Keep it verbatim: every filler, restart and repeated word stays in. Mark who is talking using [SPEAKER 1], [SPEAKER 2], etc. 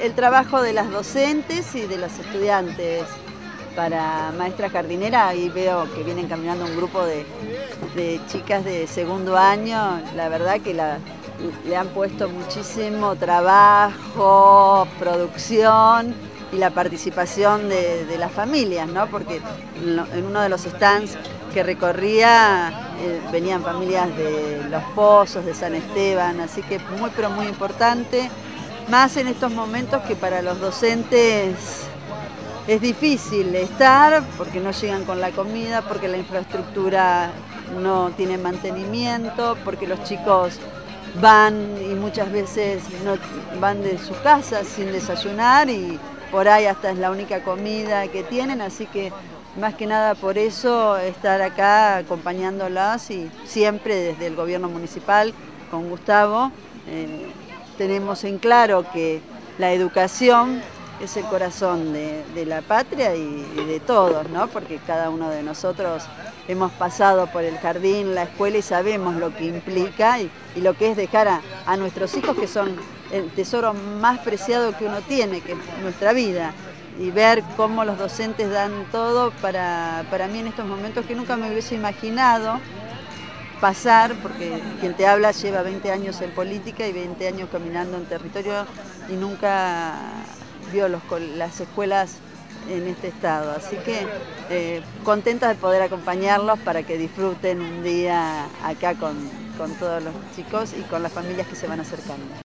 [SPEAKER 1] el trabajo de las docentes y de los estudiantes para maestra jardinera. Ahí veo que vienen caminando un grupo de, de chicas de segundo año. La verdad que la, le han puesto muchísimo trabajo, producción y la participación de, de las familias, ¿no? Porque en uno de los stands que recorría eh, venían familias de Los Pozos, de San Esteban, así que muy pero muy importante, más en estos momentos que para los docentes es difícil estar porque no llegan con la comida, porque la infraestructura no tiene mantenimiento, porque los chicos van y muchas veces no, van de sus casas sin desayunar y por ahí hasta es la única comida que tienen, así que más que nada por eso estar acá acompañándolas y siempre desde el gobierno municipal con Gustavo eh, tenemos en claro que la educación es el corazón de, de la patria y, y de todos, ¿no? Porque cada uno de nosotros hemos pasado por el jardín, la escuela y sabemos lo que implica y, y lo que es dejar a, a nuestros hijos, que son el tesoro más preciado que uno tiene, que es nuestra vida. Y ver cómo los docentes dan todo para, para mí en estos momentos que nunca me hubiese imaginado pasar, porque quien te habla lleva veinte años en política y veinte años caminando en territorio y nunca vio los, las escuelas en este estado. Así que eh, contenta de poder acompañarlos para que disfruten un día acá con, con todos los chicos y con las familias que se van acercando.